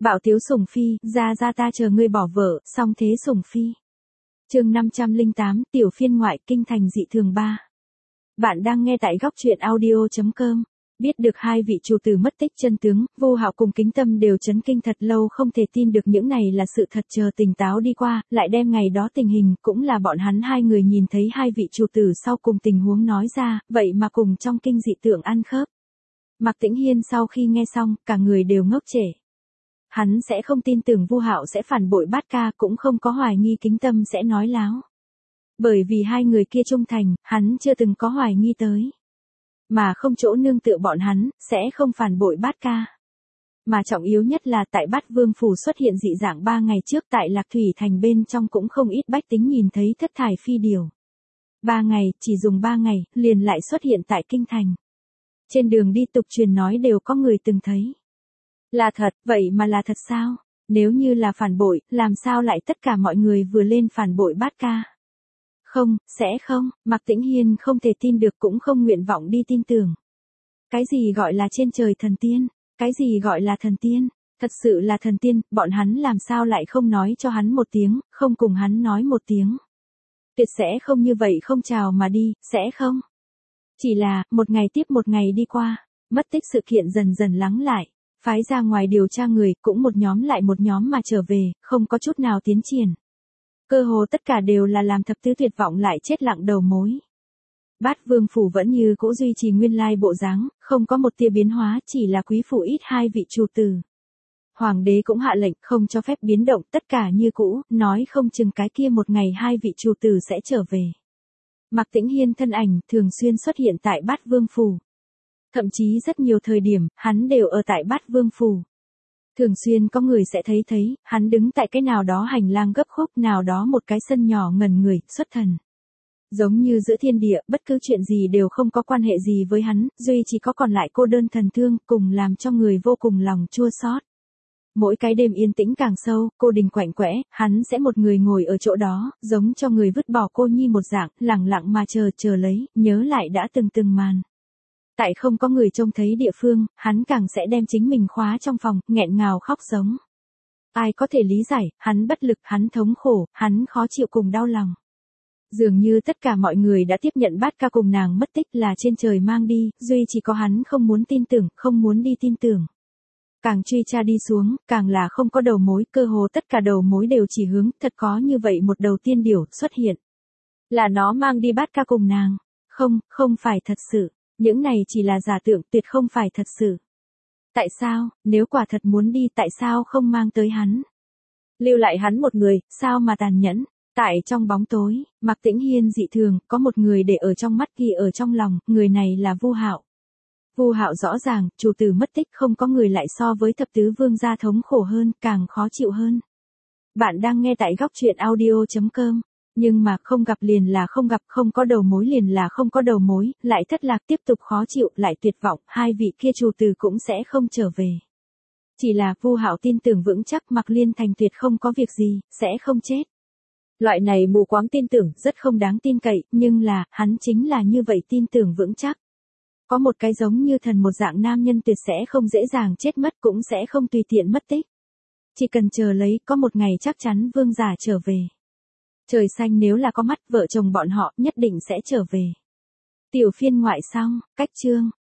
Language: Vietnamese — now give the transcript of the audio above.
Bảo Tiếu Sủng Phi, ra ta chờ ngươi bỏ vợ, xong thế Sủng Phi. Chương 508, tiểu phiên ngoại, kinh thành dị thường 3. Bạn đang nghe tại góc truyện audio.com. Biết được hai vị chủ tử mất tích chân tướng, Vu Hạo cùng Kính Tâm đều chấn kinh thật lâu, không thể tin được những này là sự thật. Chờ tỉnh táo đi qua, lại đem ngày đó tình hình, cũng là bọn hắn hai người nhìn thấy hai vị chủ tử sau cùng tình huống nói ra, vậy mà cùng trong kinh dị tượng ăn khớp. Mạc Tĩnh Hiên sau khi nghe xong, cả người đều ngốc trệ. Hắn sẽ không tin tưởng Vu Hạo sẽ phản bội Bát Ca, cũng không có hoài nghi Kính Tâm sẽ nói láo. Bởi vì hai người kia trung thành, hắn chưa từng có hoài nghi tới. Mà không chỗ nương tựa bọn hắn, sẽ không phản bội Bát Ca. Mà trọng yếu nhất là tại Bát Vương Phủ xuất hiện dị dạng 3 ngày trước tại Lạc Thủy Thành bên trong cũng không ít bách tính nhìn thấy thất thải phi điểu. 3 ngày, chỉ dùng 3 ngày, liền lại xuất hiện tại Kinh Thành. Trên đường đi tục truyền nói đều có người từng thấy. Là thật, vậy mà là thật sao? Nếu như là phản bội, làm sao lại tất cả mọi người vừa lên phản bội Bát Ca? Không, sẽ không, Mạc Tĩnh Hiên không thể tin được cũng không nguyện vọng đi tin tưởng. Cái gì gọi là trên trời thần tiên? Cái gì gọi là thần tiên? Thật sự là thần tiên, bọn hắn làm sao lại không nói cho hắn một tiếng, không cùng hắn nói một tiếng. Tuyệt sẽ không như vậy không chào mà đi, sẽ không. Chỉ là, một ngày tiếp một ngày đi qua, mất tích sự kiện dần dần lắng lại. Phái ra ngoài điều tra người, cũng một nhóm lại một nhóm mà trở về, không có chút nào tiến triển. Cơ hồ tất cả đều là làm thập tứ tuyệt vọng lại chết lặng đầu mối. Bát Vương Phủ vẫn như cũ duy trì nguyên lai bộ dáng, không có một tia biến hóa, chỉ là quý phủ ít hai vị chủ tử. Hoàng đế cũng hạ lệnh không cho phép biến động, tất cả như cũ, nói không chừng cái kia một ngày hai vị chủ tử sẽ trở về. Mạc Tĩnh Hiên thân ảnh thường xuyên xuất hiện tại Bát Vương Phủ. Thậm chí rất nhiều thời điểm, hắn đều ở tại Bát Vương Phủ. Thường xuyên có người sẽ thấy, hắn đứng tại cái nào đó hành lang gấp khúc, nào đó một cái sân nhỏ ngần người, xuất thần. Giống như giữa thiên địa, bất cứ chuyện gì đều không có quan hệ gì với hắn, duy chỉ có còn lại cô đơn thần thương, cùng làm cho người vô cùng lòng chua xót. Mỗi cái đêm yên tĩnh càng sâu, cô đình quạnh quẽ, hắn sẽ một người ngồi ở chỗ đó, giống cho người vứt bỏ cô nhi một dạng, lẳng lặng mà chờ lấy, nhớ lại đã từng màn. Tại không có người trông thấy địa phương, hắn càng sẽ đem chính mình khóa trong phòng, nghẹn ngào khóc giống. Ai có thể lý giải, hắn bất lực, hắn thống khổ, hắn khó chịu cùng đau lòng. Dường như tất cả mọi người đã tiếp nhận Bát Ca cùng nàng mất tích là trên trời mang đi, duy chỉ có hắn không muốn tin tưởng, không muốn đi tin tưởng. Càng truy tra đi xuống, càng là không có đầu mối, cơ hồ tất cả đầu mối đều chỉ hướng, thật có như vậy một đầu tiên điểu xuất hiện. Là nó mang đi Bát Ca cùng nàng. Không phải thật sự. Những này chỉ là giả tưởng, tuyệt không phải thật sự. Tại sao, nếu quả thật muốn đi, tại sao không mang tới hắn? Lưu lại hắn một người, sao mà tàn nhẫn? Tại trong bóng tối, Mạc Tĩnh Hiên dị thường, có một người để ở trong mắt ghi ở trong lòng, người này là Vu Hạo. Vu Hạo rõ ràng, chủ tử mất tích không có người lại so với thập tứ vương gia thống khổ hơn, càng khó chịu hơn. Bạn đang nghe tại góc truyện audio.com. Nhưng mà không gặp liền là không gặp, không có đầu mối liền là không có đầu mối, lại thất lạc tiếp tục khó chịu, lại tuyệt vọng, hai vị kia chủ tử cũng sẽ không trở về. Chỉ là Vu Hạo tin tưởng vững chắc Mạc Liên Thành tuyệt không có việc gì, sẽ không chết. Loại này mù quáng tin tưởng rất không đáng tin cậy, nhưng là, hắn chính là như vậy tin tưởng vững chắc. Có một cái giống như thần một dạng nam nhân tuyệt sẽ không dễ dàng chết mất, cũng sẽ không tùy tiện mất tích. Chỉ cần chờ lấy, có một ngày chắc chắn vương giả trở về. Trời xanh nếu là có mắt, vợ chồng bọn họ nhất định sẽ trở về. Tiểu phiên ngoại xong, cách chương.